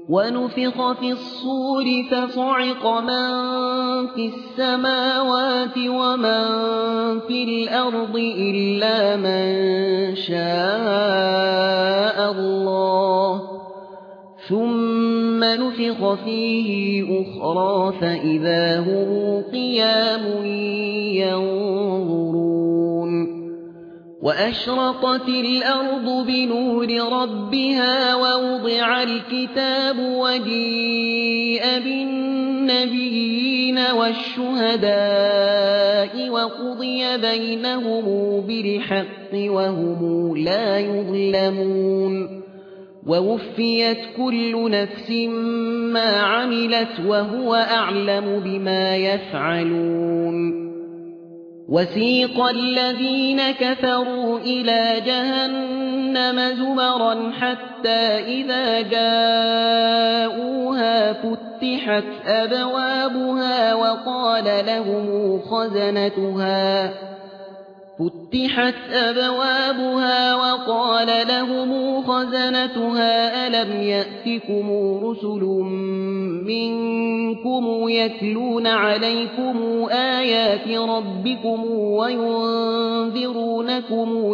ونفخ في الصور فصعق من في السماوات ومن في الأرض إلا من شاء الله ثم نفخ فيه أخرى فإذا هم قيام ينظرون وأشرقت الأرض بنور ربها ووضع الكتاب وجيء بالنبيين والشهداء وقضي بينهم بالحق وهم لا يظلمون ووفيت كل نفس ما عملت وهو أعلم بما يفعلون وسيق الذين كفروا إلى جهنم زمرا حتى إذا جاءوها فتحت أبوابها وقال لهم خزنتها ألم يأتكم رسل منكم يتلون عليكم آيات ربكم وينذرونكم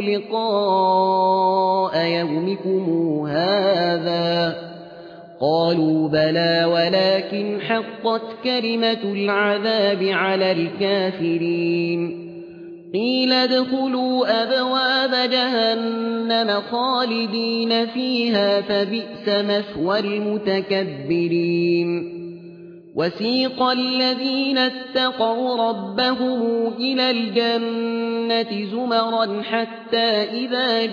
لقاء يومكم هذا قالوا بلى ولكن حقت كلمة العذاب على الكافرين قيل ادخلوا أبواب جهنم خالدين فيها فبئس مثوى المتكبرين وسيق الذين اتقوا ربهم إلى الجنة زمرا حتى إذا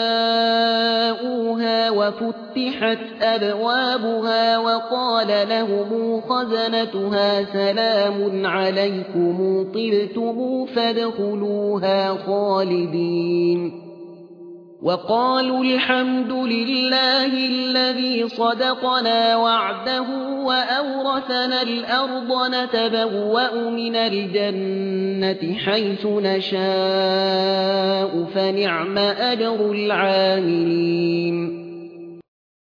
جاءوها وفتحت أبوابها وقال لهم خزنتها سلام عليكم طبتم فادخلوها خالدين وقالوا الحمد لله الذي صدقنا وعده وأورثنا الأرض نتبوأ من الجنة حيث نشاء فنعم أجر العاملين